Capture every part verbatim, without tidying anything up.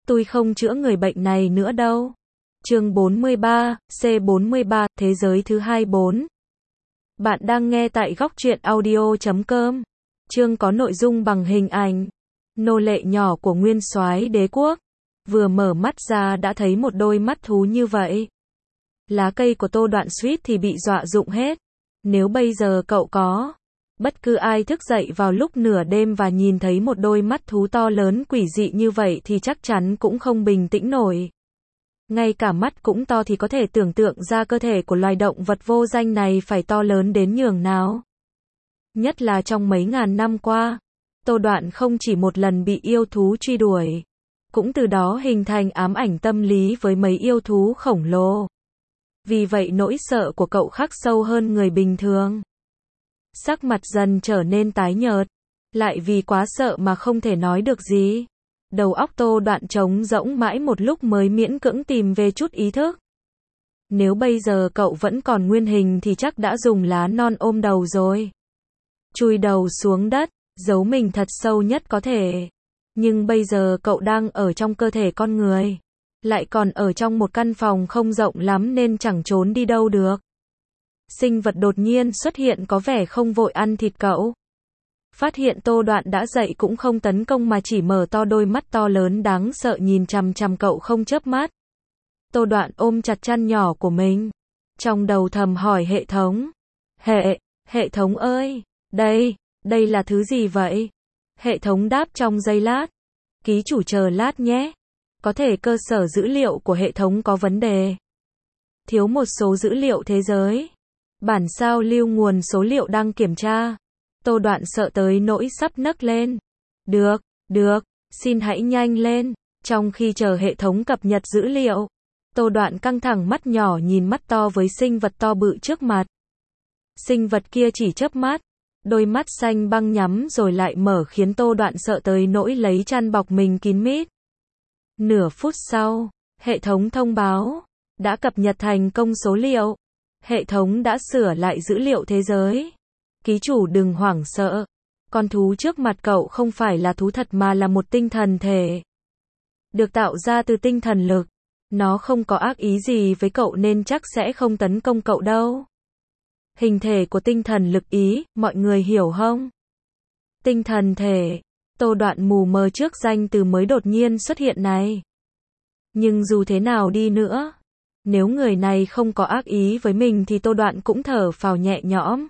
Tôi không chữa người bệnh này nữa đâu. Chương bốn mươi ba, C bốn mươi ba, Thế giới thứ hai bốn. Bạn đang nghe tại góc truyện audio chấm com. Chương có nội dung bằng hình ảnh. Nô lệ nhỏ của nguyên soái đế quốc. Vừa mở mắt ra đã thấy một đôi mắt thú như vậy. Lá cây của Tô Đoạn suýt thì bị dọa rụng hết. Nếu bây giờ cậu có bất cứ ai thức dậy vào lúc nửa đêm và nhìn thấy một đôi mắt thú to lớn quỷ dị như vậy thì chắc chắn cũng không bình tĩnh nổi. Ngay cả mắt cũng to thì có thể tưởng tượng ra cơ thể của loài động vật vô danh này phải to lớn đến nhường nào. Nhất là trong mấy ngàn năm qua, Tô Đoạn không chỉ một lần bị yêu thú truy đuổi, cũng từ đó hình thành ám ảnh tâm lý với mấy yêu thú khổng lồ. Vì vậy nỗi sợ của cậu khắc sâu hơn người bình thường. Sắc mặt dần trở nên tái nhợt, lại vì quá sợ mà không thể nói được gì. Đầu óc Tô Đoạn trống rỗng mãi một lúc mới miễn cưỡng tìm về chút ý thức. Nếu bây giờ cậu vẫn còn nguyên hình thì chắc đã dùng lá non ôm đầu rồi. Chui đầu xuống đất, giấu mình thật sâu nhất có thể. Nhưng bây giờ cậu đang ở trong cơ thể con người. Lại còn ở trong một căn phòng không rộng lắm nên chẳng trốn đi đâu được. Sinh vật đột nhiên xuất hiện có vẻ không vội ăn thịt cậu. Phát hiện Tô Đoạn đã dậy cũng không tấn công mà chỉ mở to đôi mắt to lớn đáng sợ nhìn chằm chằm cậu không chớp mắt. Tô Đoạn ôm chặt chăn nhỏ của mình. Trong đầu thầm hỏi hệ thống. Hệ, hệ thống ơi, đây, đây là thứ gì vậy? Hệ thống đáp trong giây lát. Ký chủ chờ lát nhé. Có thể cơ sở dữ liệu của hệ thống có vấn đề. Thiếu một số dữ liệu thế giới. Bản sao lưu nguồn số liệu đang kiểm tra. Tô Đoạn sợ tới nỗi sắp nấc lên. Được, được, xin hãy nhanh lên. Trong khi chờ hệ thống cập nhật dữ liệu, Tô Đoạn căng thẳng mắt nhỏ nhìn mắt to với sinh vật to bự trước mặt. Sinh vật kia chỉ chớp mắt, đôi mắt xanh băng nhắm rồi lại mở khiến Tô Đoạn sợ tới nỗi lấy chăn bọc mình kín mít. Nửa phút sau, hệ thống thông báo, đã cập nhật thành công số liệu. Hệ thống đã sửa lại dữ liệu thế giới. Ký chủ đừng hoảng sợ. Con thú trước mặt cậu không phải là thú thật mà là một tinh thần thể. Được tạo ra từ tinh thần lực. Nó không có ác ý gì với cậu nên chắc sẽ không tấn công cậu đâu. Hình thể của tinh thần lực ý, mọi người hiểu không? Tinh thần thể. Tô Đoạn mù mờ trước danh từ mới đột nhiên xuất hiện này. Nhưng dù thế nào đi nữa, nếu người này không có ác ý với mình thì Tô Đoạn cũng thở phào nhẹ nhõm.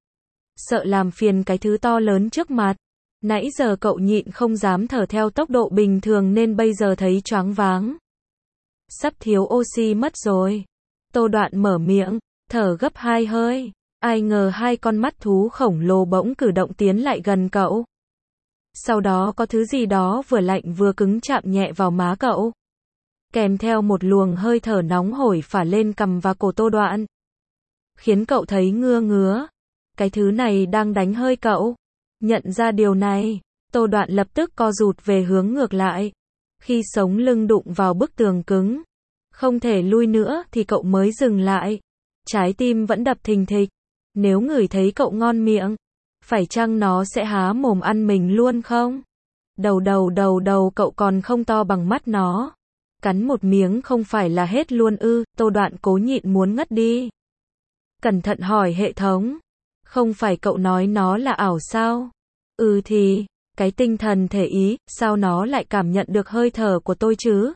Sợ làm phiền cái thứ to lớn trước mặt. Nãy giờ cậu nhịn không dám thở theo tốc độ bình thường nên bây giờ thấy choáng váng. Sắp thiếu oxy mất rồi. Tô Đoạn mở miệng, thở gấp hai hơi. Ai ngờ hai con mắt thú khổng lồ bỗng cử động tiến lại gần cậu. Sau đó có thứ gì đó vừa lạnh vừa cứng chạm nhẹ vào má cậu. Kèm theo một luồng hơi thở nóng hổi phả lên cằm và cổ Tô Đoạn. Khiến cậu thấy ngứa ngứa. Cái thứ này đang đánh hơi cậu. Nhận ra điều này, Tô Đoạn lập tức co rụt về hướng ngược lại. Khi sống lưng đụng vào bức tường cứng, không thể lui nữa thì cậu mới dừng lại. Trái tim vẫn đập thình thịch. Nếu ngửi thấy cậu ngon miệng, phải chăng nó sẽ há mồm ăn mình luôn không? Đầu đầu đầu đầu cậu còn không to bằng mắt nó. Cắn một miếng không phải là hết luôn ư? Tô Đoạn cố nhịn muốn ngất đi. Cẩn thận hỏi hệ thống. Không phải cậu nói nó là ảo sao? Ừ thì, cái tinh thần thể ý, sao nó lại cảm nhận được hơi thở của tôi chứ?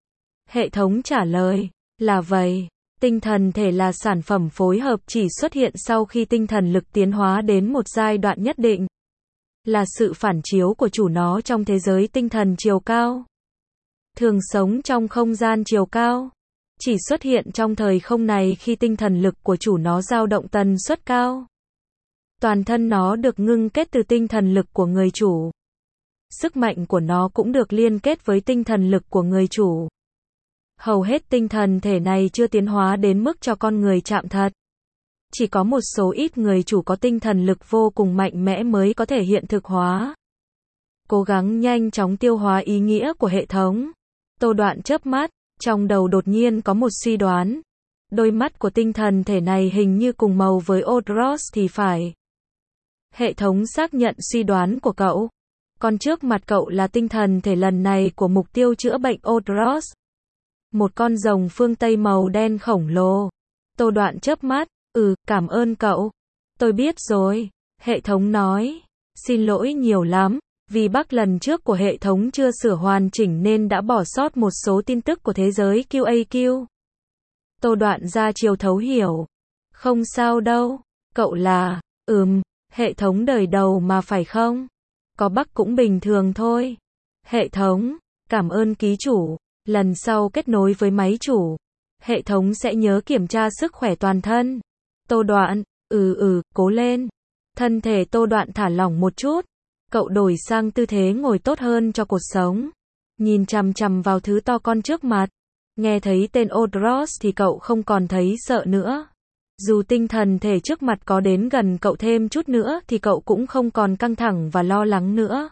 Hệ thống trả lời, là vậy. Tinh thần thể là sản phẩm phối hợp chỉ xuất hiện sau khi tinh thần lực tiến hóa đến một giai đoạn nhất định. Là sự phản chiếu của chủ nó trong thế giới tinh thần chiều cao. Thường sống trong không gian chiều cao. Chỉ xuất hiện trong thời không này khi tinh thần lực của chủ nó dao động tần suất cao. Toàn thân nó được ngưng kết từ tinh thần lực của người chủ. Sức mạnh của nó cũng được liên kết với tinh thần lực của người chủ. Hầu hết tinh thần thể này chưa tiến hóa đến mức cho con người chạm thật. Chỉ có một số ít người chủ có tinh thần lực vô cùng mạnh mẽ mới có thể hiện thực hóa. Cố gắng nhanh chóng tiêu hóa ý nghĩa của hệ thống. Tô Đoạn chớp mắt, trong đầu đột nhiên có một suy đoán. Đôi mắt của tinh thần thể này hình như cùng màu với Odros thì phải. Hệ thống xác nhận suy đoán của cậu. Con trước mặt cậu là tinh thần thể lần này của mục tiêu chữa bệnh Odros. Một con rồng phương Tây màu đen khổng lồ. Tô Đoạn chớp mắt, ừ, cảm ơn cậu. Tôi biết rồi. Hệ thống nói. Xin lỗi nhiều lắm, vì bug lần trước của hệ thống chưa sửa hoàn chỉnh nên đã bỏ sót một số tin tức của thế giới quy a quy. Tô Đoạn ra chiều thấu hiểu. Không sao đâu, cậu là, ừm, hệ thống đời đầu mà phải không? Có bug cũng bình thường thôi. Hệ thống, cảm ơn ký chủ, lần sau kết nối với máy chủ. Hệ thống sẽ nhớ kiểm tra sức khỏe toàn thân. Tô Đoạn, ừ ừ, cố lên. Thân thể Tô Đoạn thả lỏng một chút. Cậu đổi sang tư thế ngồi tốt hơn cho cuộc sống. Nhìn chằm chằm vào thứ to con trước mặt. Nghe thấy tên Odros thì cậu không còn thấy sợ nữa. Dù tinh thần thể trước mặt có đến gần cậu thêm chút nữa thì cậu cũng không còn căng thẳng và lo lắng nữa.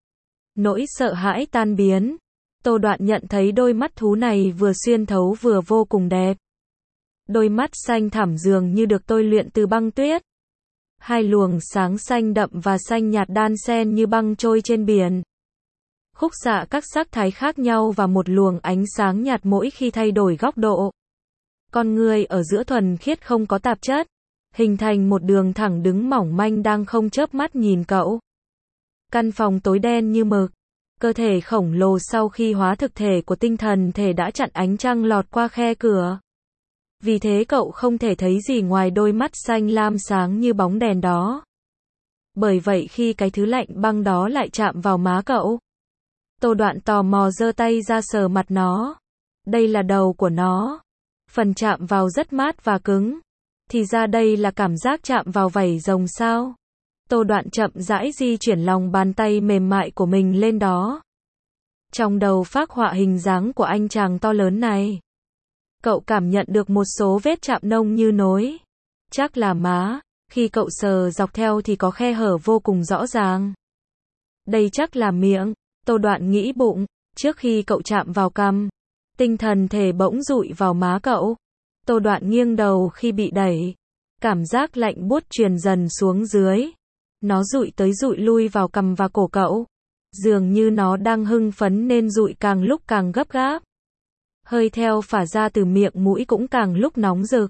Nỗi sợ hãi tan biến. Tô Đoạn nhận thấy đôi mắt thú này vừa xuyên thấu vừa vô cùng đẹp. Đôi mắt xanh thẳm dường như được tôi luyện từ băng tuyết. Hai luồng sáng xanh đậm và xanh nhạt đan xen như băng trôi trên biển. Khúc xạ các sắc thái khác nhau và một luồng ánh sáng nhạt mỗi khi thay đổi góc độ. Con người ở giữa thuần khiết không có tạp chất, hình thành một đường thẳng đứng mỏng manh đang không chớp mắt nhìn cậu. Căn phòng tối đen như mực, cơ thể khổng lồ sau khi hóa thực thể của tinh thần thể đã chặn ánh trăng lọt qua khe cửa. Vì thế cậu không thể thấy gì ngoài đôi mắt xanh lam sáng như bóng đèn đó. Bởi vậy khi cái thứ lạnh băng đó lại chạm vào má cậu, Tô Đoạn tò mò giơ tay ra sờ mặt nó. Đây là đầu của nó. Phần chạm vào rất mát và cứng. Thì ra đây là cảm giác chạm vào vảy rồng sao? Tô Đoạn chậm rãi di chuyển lòng bàn tay mềm mại của mình lên đó. Trong đầu phác họa hình dáng của anh chàng to lớn này. Cậu cảm nhận được một số vết chạm nông như nối. Chắc là má. Khi cậu sờ dọc theo thì có khe hở vô cùng rõ ràng. Đây chắc là miệng. Tô Đoạn nghĩ bụng. Trước khi cậu chạm vào cằm, tinh thần thể bỗng dụi vào má cậu. Tô Đoạn nghiêng đầu khi bị đẩy. Cảm giác lạnh buốt truyền dần xuống dưới. Nó dụi tới dụi lui vào cằm và cổ cậu. Dường như nó đang hưng phấn nên dụi càng lúc càng gấp gáp. Hơi theo phả ra từ miệng mũi cũng càng lúc nóng rực.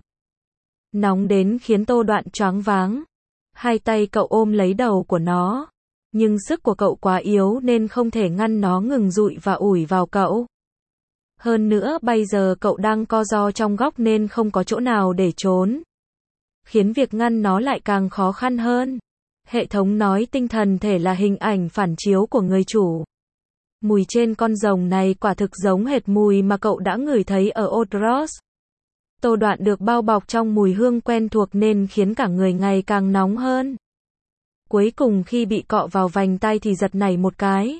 Nóng đến khiến Tô Đoạn choáng váng. Hai tay cậu ôm lấy đầu của nó. Nhưng sức của cậu quá yếu nên không thể ngăn nó ngừng dụi và ủi vào cậu. Hơn nữa bây giờ cậu đang co ro trong góc nên không có chỗ nào để trốn. Khiến việc ngăn nó lại càng khó khăn hơn. Hệ thống nói tinh thần thể là hình ảnh phản chiếu của người chủ. Mùi trên con rồng này quả thực giống hệt mùi mà cậu đã ngửi thấy ở Odros. Tô Đoạn được bao bọc trong mùi hương quen thuộc nên khiến cả người ngày càng nóng hơn. Cuối cùng khi bị cọ vào vành tai thì giật nảy một cái.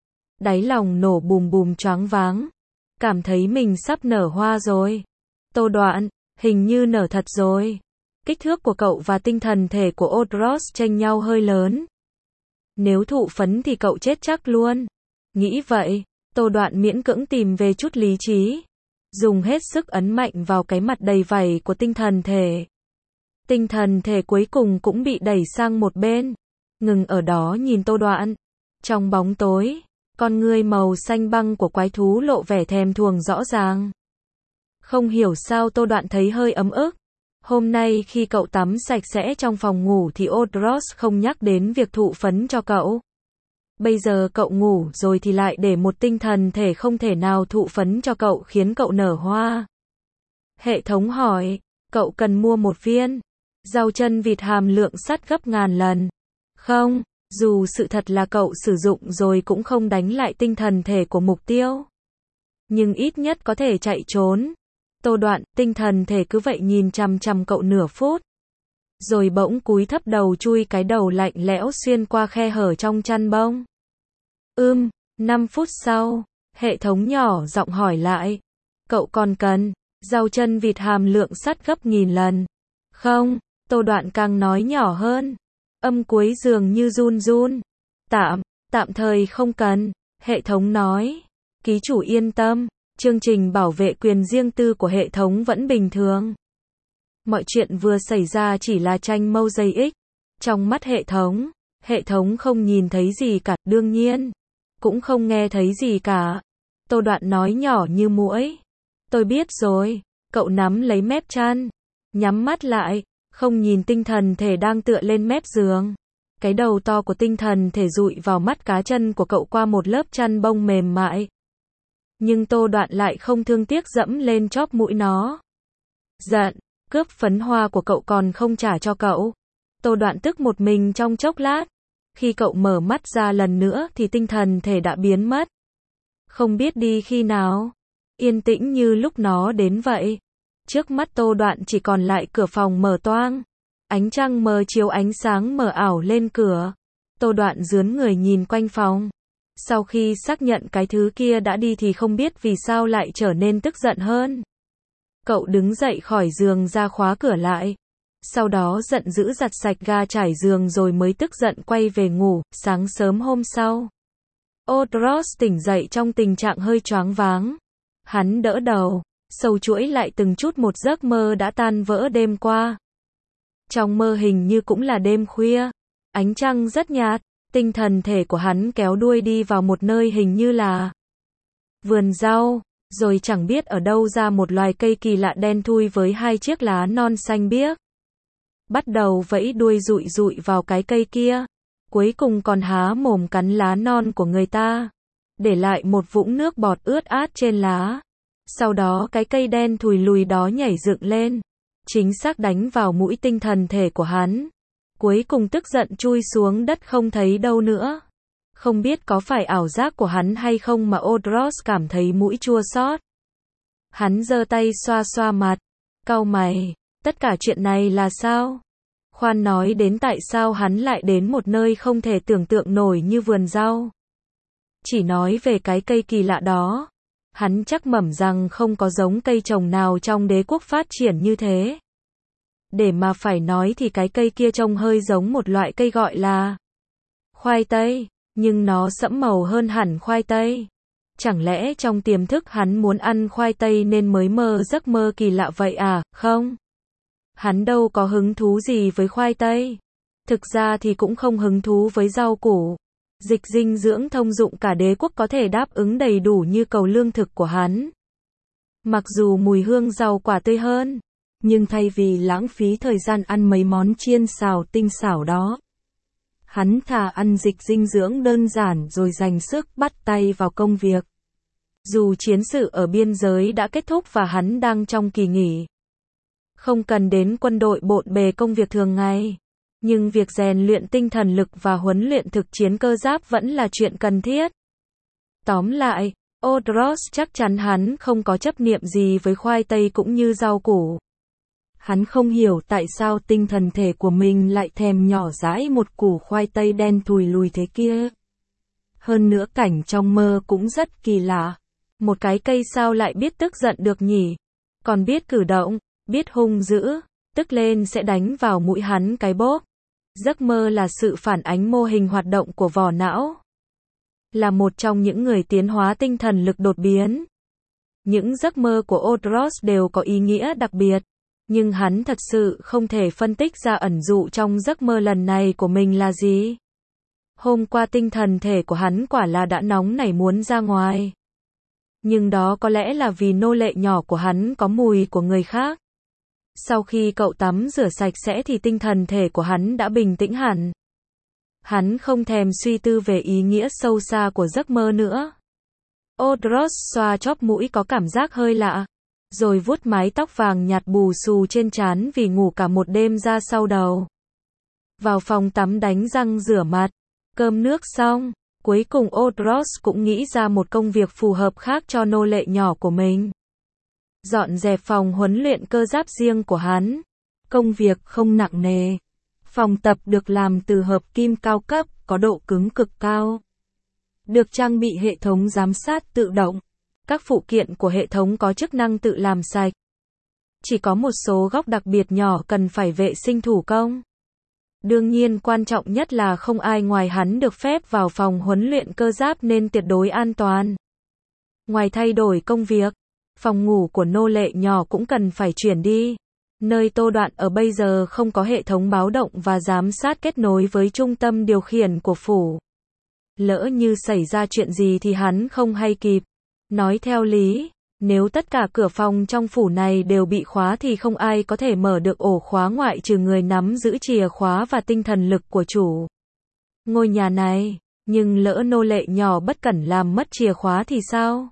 Đáy lòng nổ bùm bùm choáng váng. Cảm thấy mình sắp nở hoa rồi. Tô Đoạn, hình như nở thật rồi. Kích thước của cậu và tinh thần thể của Odros chênh nhau hơi lớn. Nếu thụ phấn thì cậu chết chắc luôn. Nghĩ vậy, Tô Đoạn miễn cưỡng tìm về chút lý trí. Dùng hết sức ấn mạnh vào cái mặt đầy vảy của tinh thần thể. Tinh thần thể cuối cùng cũng bị đẩy sang một bên. Ngừng ở đó nhìn Tô Đoạn. Trong bóng tối, con ngươi màu xanh băng của quái thú lộ vẻ thèm thuồng rõ ràng. Không hiểu sao Tô Đoạn thấy hơi ấm ức. Hôm nay khi cậu tắm sạch sẽ trong phòng ngủ thì Odros không nhắc đến việc thụ phấn cho cậu. Bây giờ cậu ngủ rồi thì lại để một tinh thần thể không thể nào thụ phấn cho cậu khiến cậu nở hoa. Hệ thống hỏi, cậu cần mua một viên rau chân vịt hàm lượng sắt gấp ngàn lần. Không, dù sự thật là cậu sử dụng rồi cũng không đánh lại tinh thần thể của mục tiêu. Nhưng ít nhất có thể chạy trốn. Tô Đoạn, tinh thần thể cứ vậy nhìn chằm chằm cậu nửa phút. Rồi bỗng cúi thấp đầu chui cái đầu lạnh lẽo xuyên qua khe hở trong chăn bông. Ưm, năm phút sau, hệ thống nhỏ giọng hỏi lại. Cậu còn cần rau chân vịt hàm lượng sắt gấp nghìn lần. Không, Tô Đoạn càng nói nhỏ hơn. Âm cuối dường như run run. Tạm, tạm thời không cần, hệ thống nói. Ký chủ yên tâm, chương trình bảo vệ quyền riêng tư của hệ thống vẫn bình thường. Mọi chuyện vừa xảy ra chỉ là tranh mâu giây ích. Trong mắt hệ thống, Hệ thống không nhìn thấy gì cả, đương nhiên. Cũng không nghe thấy gì cả. Tô Đoạn nói nhỏ như muỗi. Tôi biết rồi. Cậu nắm lấy mép chăn. Nhắm mắt lại. Không nhìn tinh thần thể đang tựa lên mép giường. Cái đầu to của tinh thần thể dụi vào mắt cá chân của cậu qua một lớp chăn bông mềm mại. Nhưng Tô Đoạn lại không thương tiếc dẫm lên chóp mũi nó. Giận, cướp phấn hoa của cậu còn không trả cho cậu. Tô Đoạn tức một mình trong chốc lát. Khi cậu mở mắt ra lần nữa thì tinh thần thể đã biến mất. Không biết đi khi nào. Yên tĩnh như lúc nó đến vậy. Trước mắt Tô Đoạn chỉ còn lại cửa phòng mở toang. Ánh trăng mờ chiếu ánh sáng mờ ảo lên cửa. Tô Đoạn rướn người nhìn quanh phòng. Sau khi xác nhận cái thứ kia đã đi thì không biết vì sao lại trở nên tức giận hơn. Cậu đứng dậy khỏi giường ra khóa cửa lại. Sau đó giận dữ giặt sạch ga trải giường rồi mới tức giận quay về ngủ. Sáng sớm hôm sau, Odros tỉnh dậy trong tình trạng hơi choáng váng. Hắn đỡ đầu, sâu chuỗi lại từng chút một giấc mơ đã tan vỡ đêm qua. Trong mơ hình như cũng là đêm khuya, ánh trăng rất nhạt, tinh thần thể của hắn kéo đuôi đi vào một nơi hình như là vườn rau, rồi chẳng biết ở đâu ra một loài cây kỳ lạ đen thui với hai chiếc lá non xanh biếc. Bắt đầu vẫy đuôi dụi dụi vào cái cây kia, cuối cùng còn há mồm cắn lá non của người ta, để lại một vũng nước bọt ướt át trên lá. Sau đó cái cây đen thùi lùi đó nhảy dựng lên, chính xác đánh vào mũi tinh thần thể của hắn. Cuối cùng tức giận chui xuống đất không thấy đâu nữa. Không biết có phải ảo giác của hắn hay không mà Odros cảm thấy mũi chua xót. Hắn giơ tay xoa xoa mặt, cau mày, tất cả chuyện này là sao? Khoan nói đến tại sao hắn lại đến một nơi không thể tưởng tượng nổi như vườn rau. Chỉ nói về cái cây kỳ lạ đó, hắn chắc mẩm rằng không có giống cây trồng nào trong đế quốc phát triển như thế. Để mà phải nói thì cái cây kia trông hơi giống một loại cây gọi là khoai tây, nhưng nó sẫm màu hơn hẳn khoai tây. Chẳng lẽ trong tiềm thức hắn muốn ăn khoai tây nên mới mơ giấc mơ kỳ lạ vậy à? Không. Hắn đâu có hứng thú gì với khoai tây. Thực ra thì cũng không hứng thú với rau củ. Dịch dinh dưỡng thông dụng cả đế quốc có thể đáp ứng đầy đủ như cầu lương thực của hắn. Mặc dù mùi hương rau quả tươi hơn, nhưng thay vì lãng phí thời gian ăn mấy món chiên xào tinh xảo đó, hắn thà ăn dịch dinh dưỡng đơn giản rồi dành sức bắt tay vào công việc. Dù chiến sự ở biên giới đã kết thúc và hắn đang trong kỳ nghỉ, không cần đến quân đội bộn bề công việc thường ngày, nhưng việc rèn luyện tinh thần lực và huấn luyện thực chiến cơ giáp vẫn là chuyện cần thiết. Tóm lại, Odros chắc chắn hắn không có chấp niệm gì với khoai tây cũng như rau củ. Hắn không hiểu tại sao tinh thần thể của mình lại thèm nhỏ dãi một củ khoai tây đen thùi lùi thế kia. Hơn nữa cảnh trong mơ cũng rất kỳ lạ. Một cái cây sao lại biết tức giận được nhỉ? Còn biết cử động, biết hung dữ, tức lên sẽ đánh vào mũi hắn cái bốp. Giấc mơ là sự phản ánh mô hình hoạt động của vỏ não. Là một trong những người tiến hóa tinh thần lực đột biến. Những giấc mơ của Odros đều có ý nghĩa đặc biệt. Nhưng hắn thật sự không thể phân tích ra ẩn dụ trong giấc mơ lần này của mình là gì. Hôm qua tinh thần thể của hắn quả là đã nóng nảy muốn ra ngoài. Nhưng đó có lẽ là vì nô lệ nhỏ của hắn có mùi của người khác. Sau khi cậu tắm rửa sạch sẽ thì tinh thần thể của hắn đã bình tĩnh hẳn. Hắn không thèm suy tư về ý nghĩa sâu xa của giấc mơ nữa. Odros xoa chóp mũi có cảm giác hơi lạ, rồi vuốt mái tóc vàng nhạt bù xù trên trán vì ngủ cả một đêm ra sau đầu. Vào phòng tắm đánh răng rửa mặt, cơm nước xong, cuối cùng Odros cũng nghĩ ra một công việc phù hợp khác cho nô lệ nhỏ của mình. Dọn dẹp phòng huấn luyện cơ giáp riêng của hắn. Công việc không nặng nề. Phòng tập được làm từ hợp kim cao cấp, có độ cứng cực cao. Được trang bị hệ thống giám sát tự động. Các phụ kiện của hệ thống có chức năng tự làm sạch. Chỉ có một số góc đặc biệt nhỏ cần phải vệ sinh thủ công. Đương nhiên quan trọng nhất là không ai ngoài hắn được phép vào phòng huấn luyện cơ giáp nên tuyệt đối an toàn. Ngoài thay đổi công việc, phòng ngủ của nô lệ nhỏ cũng cần phải chuyển đi. Nơi Tô Đoạn ở bây giờ không có hệ thống báo động và giám sát kết nối với trung tâm điều khiển của phủ. Lỡ như xảy ra chuyện gì thì hắn không hay kịp. Nói theo lý, nếu tất cả cửa phòng trong phủ này đều bị khóa thì không ai có thể mở được ổ khóa ngoại trừ người nắm giữ chìa khóa và tinh thần lực của chủ ngôi nhà này. Nhưng lỡ nô lệ nhỏ bất cẩn làm mất chìa khóa thì sao?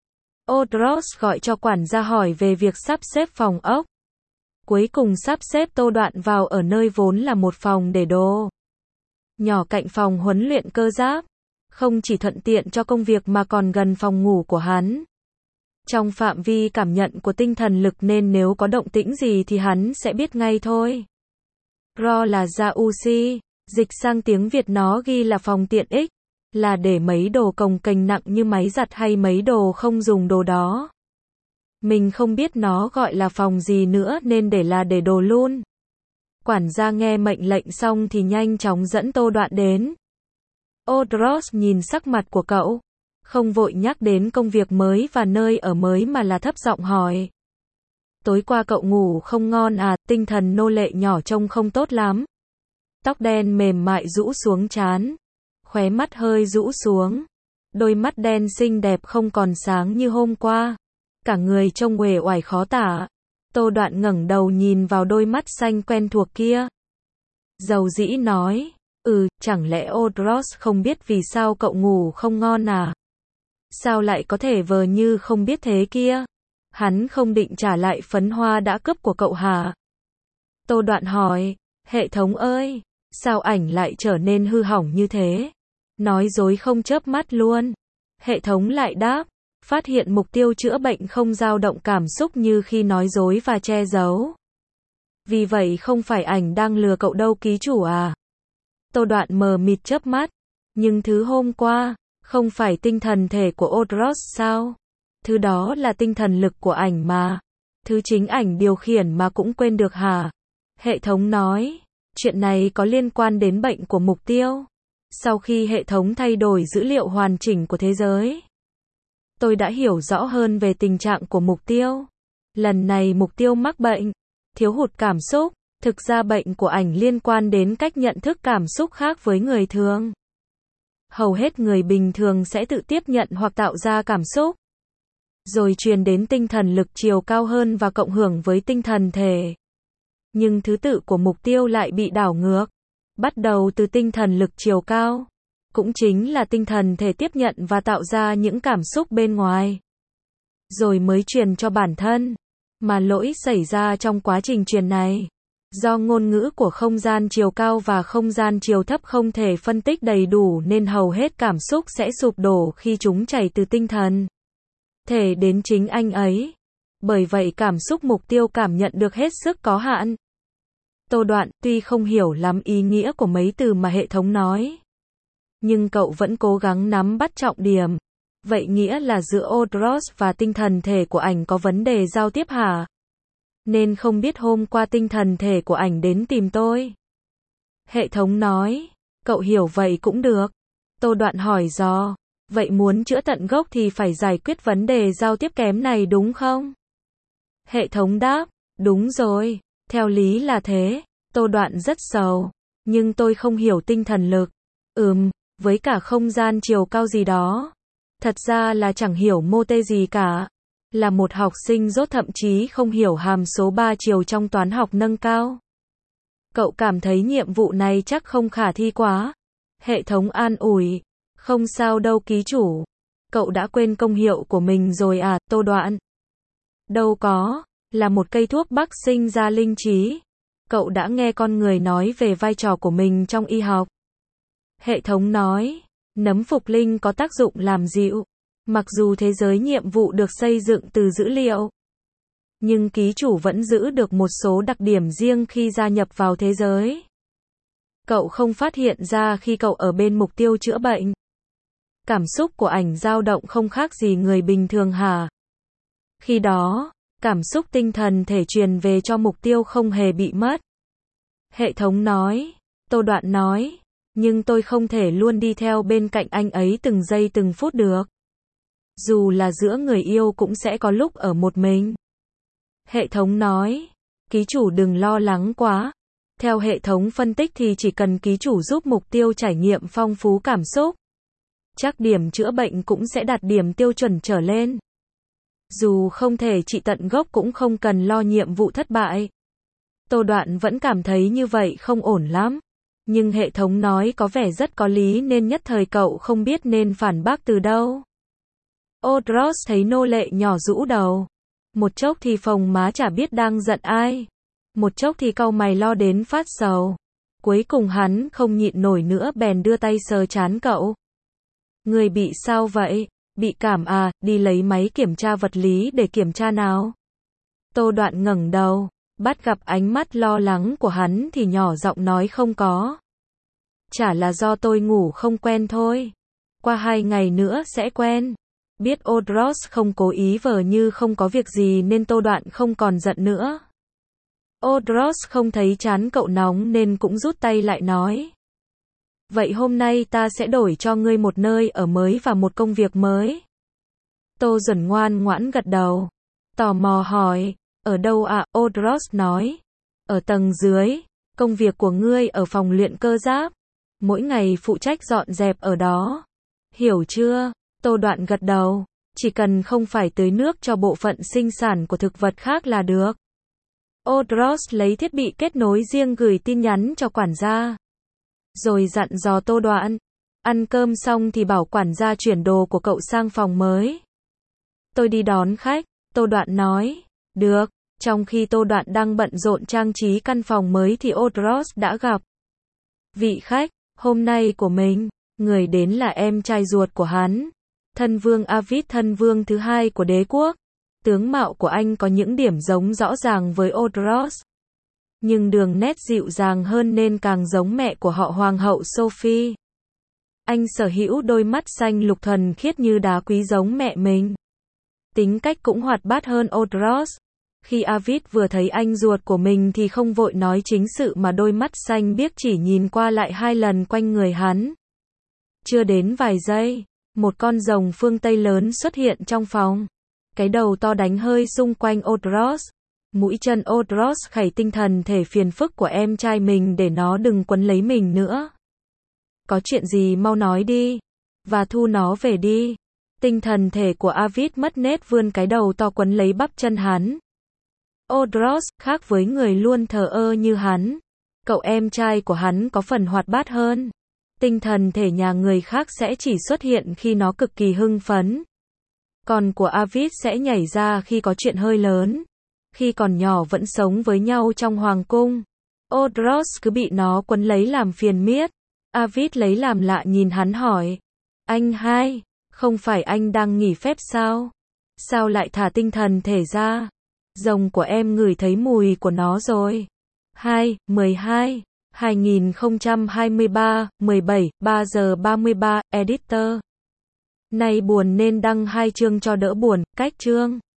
Odros gọi cho quản gia hỏi về việc sắp xếp phòng ốc. Cuối cùng sắp xếp Tô Đoạn vào ở nơi vốn là một phòng để đồ nhỏ cạnh phòng huấn luyện cơ giáp. Không chỉ thuận tiện cho công việc mà còn gần phòng ngủ của hắn. Trong phạm vi cảm nhận của tinh thần lực nên nếu có động tĩnh gì thì hắn sẽ biết ngay thôi. Ro là jacuzzi, dịch sang tiếng Việt nó ghi là phòng tiện ích, là để mấy đồ cồng kềnh nặng như máy giặt hay mấy đồ không dùng đồ đó. Mình không biết nó gọi là phòng gì nữa nên để là để đồ luôn. Quản gia nghe mệnh lệnh xong thì nhanh chóng dẫn Tô Đoạn đến. Odros nhìn sắc mặt của cậu, không vội nhắc đến công việc mới và nơi ở mới mà là thấp giọng hỏi. Tối qua cậu ngủ không ngon à? Tinh thần nô lệ nhỏ trông không tốt lắm. Tóc đen mềm mại rũ xuống trán, khóe mắt hơi rũ xuống, đôi mắt đen xinh đẹp không còn sáng như hôm qua, cả người trông uể oải khó tả. Tô Đoạn ngẩng đầu nhìn vào đôi mắt xanh quen thuộc kia, dầu dĩ nói, ừ, chẳng lẽ Odros không biết vì sao cậu ngủ không ngon à? Sao lại có thể vờ như không biết thế kia? Hắn không định trả lại phấn hoa đã cướp của cậu hả? Tô Đoạn hỏi, hệ thống ơi, sao ảnh lại trở nên hư hỏng như thế? Nói dối không chớp mắt luôn. Hệ thống lại đáp, phát hiện mục tiêu chữa bệnh không dao động cảm xúc như khi nói dối và che giấu. Vì vậy không phải ảnh đang lừa cậu đâu ký chủ à? Tô Đoạn mờ mịt chớp mắt, nhưng thứ hôm qua, không phải tinh thần thể của Odros sao? Thứ đó là tinh thần lực của ảnh mà. Thứ chính ảnh điều khiển mà cũng quên được hả? Hệ thống nói, chuyện này có liên quan đến bệnh của mục tiêu. Sau khi hệ thống thay đổi dữ liệu hoàn chỉnh của thế giới, tôi đã hiểu rõ hơn về tình trạng của mục tiêu. Lần này mục tiêu mắc bệnh, thiếu hụt cảm xúc. Thực ra bệnh của ảnh liên quan đến cách nhận thức cảm xúc khác với người thường. Hầu hết người bình thường sẽ tự tiếp nhận hoặc tạo ra cảm xúc, rồi truyền đến tinh thần lực chiều cao hơn và cộng hưởng với tinh thần thể. Nhưng thứ tự của mục tiêu lại bị đảo ngược. Bắt đầu từ tinh thần lực chiều cao, cũng chính là tinh thần thể tiếp nhận và tạo ra những cảm xúc bên ngoài, rồi mới truyền cho bản thân. Mà lỗi xảy ra trong quá trình truyền này, do ngôn ngữ của không gian chiều cao và không gian chiều thấp không thể phân tích đầy đủ nên hầu hết cảm xúc sẽ sụp đổ khi chúng chảy từ tinh thần thể đến chính anh ấy. Bởi vậy cảm xúc mục tiêu cảm nhận được hết sức có hạn. Tô Đoạn tuy không hiểu lắm ý nghĩa của mấy từ mà hệ thống nói, nhưng cậu vẫn cố gắng nắm bắt trọng điểm. Vậy nghĩa là giữa Odros và tinh thần thể của ảnh có vấn đề giao tiếp hả? Nên không biết hôm qua tinh thần thể của ảnh đến tìm tôi. Hệ thống nói, cậu hiểu vậy cũng được. Tô Đoạn hỏi dò, vậy muốn chữa tận gốc thì phải giải quyết vấn đề giao tiếp kém này đúng không? Hệ thống đáp, đúng rồi, theo lý là thế. Tô Đoạn rất sầu, nhưng tôi không hiểu tinh thần lực. Ừm, với cả không gian chiều cao gì đó. Thật ra là chẳng hiểu mô tê gì cả. Là một học sinh dốt thậm chí không hiểu hàm số ba chiều trong toán học nâng cao. Cậu cảm thấy nhiệm vụ này chắc không khả thi quá. Hệ thống an ủi, không sao đâu ký chủ. Cậu đã quên công hiệu của mình rồi à, Tô Đoạn? Đâu có, là một cây thuốc bắc sinh ra linh trí. Cậu đã nghe con người nói về vai trò của mình trong y học. Hệ thống nói, nấm phục linh có tác dụng làm dịu. Mặc dù thế giới nhiệm vụ được xây dựng từ dữ liệu, nhưng ký chủ vẫn giữ được một số đặc điểm riêng khi gia nhập vào thế giới. Cậu không phát hiện ra khi cậu ở bên mục tiêu chữa bệnh. Cảm xúc của ảnh dao động không khác gì người bình thường hả? Khi đó, cảm xúc tinh thần thể truyền về cho mục tiêu không hề bị mất. Hệ thống nói, Tô Đoạn nói, nhưng tôi không thể luôn đi theo bên cạnh anh ấy từng giây từng phút được. Dù là giữa người yêu cũng sẽ có lúc ở một mình. Hệ thống nói, Ký chủ đừng lo lắng quá. Theo hệ thống phân tích thì chỉ cần ký chủ giúp mục tiêu trải nghiệm phong phú cảm xúc, chắc điểm chữa bệnh cũng sẽ đạt điểm tiêu chuẩn trở lên. Dù không thể trị tận gốc cũng không cần lo nhiệm vụ thất bại. Tô Đoạn vẫn cảm thấy như vậy không ổn lắm. Nhưng hệ thống nói có vẻ rất có lý nên nhất thời cậu không biết nên phản bác từ đâu. Odros thấy nô lệ nhỏ rũ đầu. Một chốc thì phồng má chả biết đang giận ai. Một chốc thì cau mày lo đến phát sầu. Cuối cùng hắn không nhịn nổi nữa bèn đưa tay sờ trán cậu. Người bị sao vậy? Bị cảm à, đi lấy máy kiểm tra vật lý để kiểm tra nào. Tô Đoạn ngẩng đầu, bắt gặp ánh mắt lo lắng của hắn thì nhỏ giọng nói không có. Chả là do tôi ngủ không quen thôi. Qua hai ngày nữa sẽ quen. Biết Odros không cố ý vờ như không có việc gì nên Tô Đoạn không còn giận nữa. Odros không thấy trán cậu nóng nên cũng rút tay lại nói. Vậy hôm nay ta sẽ đổi cho ngươi một nơi ở mới và một công việc mới. Tô Duẩn ngoan ngoãn gật đầu. Tò mò hỏi, ở đâu ạ? À? Odros nói. Ở tầng dưới, công việc của ngươi ở phòng luyện cơ giáp. Mỗi ngày phụ trách dọn dẹp ở đó. Hiểu chưa? Tô Đoạn gật đầu. Chỉ cần không phải tưới nước cho bộ phận sinh sản của thực vật khác là được. Odros lấy thiết bị kết nối riêng gửi tin nhắn cho quản gia. Rồi dặn dò Tô Đoạn. Ăn cơm xong thì bảo quản gia chuyển đồ của cậu sang phòng mới. Tôi đi đón khách, Tô Đoạn nói. Được. Trong khi Tô Đoạn đang bận rộn trang trí căn phòng mới thì Odros đã gặp. Vị khách, hôm nay của mình, người đến là em trai ruột của hắn. Thân vương Avid, thân vương thứ hai của đế quốc. Tướng mạo của anh có những điểm giống rõ ràng với Odros. Nhưng đường nét dịu dàng hơn nên càng giống mẹ của họ Hoàng hậu Sophie. Anh sở hữu đôi mắt xanh lục thuần khiết như đá quý giống mẹ mình. Tính cách cũng hoạt bát hơn Odros. Khi Avid vừa thấy anh ruột của mình thì không vội nói chính sự mà đôi mắt xanh biếc chỉ nhìn qua lại hai lần quanh người hắn. Chưa đến vài giây, một con rồng phương Tây lớn xuất hiện trong phòng. Cái đầu to đánh hơi xung quanh Odros. Mũi chân Odros khẩy tinh thần thể phiền phức của em trai mình để nó đừng quấn lấy mình nữa. Có chuyện gì mau nói đi. Và thu nó về đi. Tinh thần thể của Avid mất nết vươn cái đầu to quấn lấy bắp chân hắn. Odros, khác với người luôn thờ ơ như hắn. Cậu em trai của hắn có phần hoạt bát hơn. Tinh thần thể nhà người khác sẽ chỉ xuất hiện khi nó cực kỳ hưng phấn. Còn của Avid sẽ nhảy ra khi có chuyện hơi lớn. Khi còn nhỏ vẫn sống với nhau trong hoàng cung. Odros cứ bị nó quấn lấy làm phiền miết. Avid lấy làm lạ nhìn hắn hỏi. Anh hai, không phải anh đang nghỉ phép sao? Sao lại thả tinh thần thể ra? Rồng của em ngửi thấy mùi của nó rồi. hai, mười hai, hai nghìn không trăm hai mươi ba, mười bảy, ba giờ ba mươi ba, Editor. Này buồn nên đăng hai chương cho đỡ buồn, cách chương.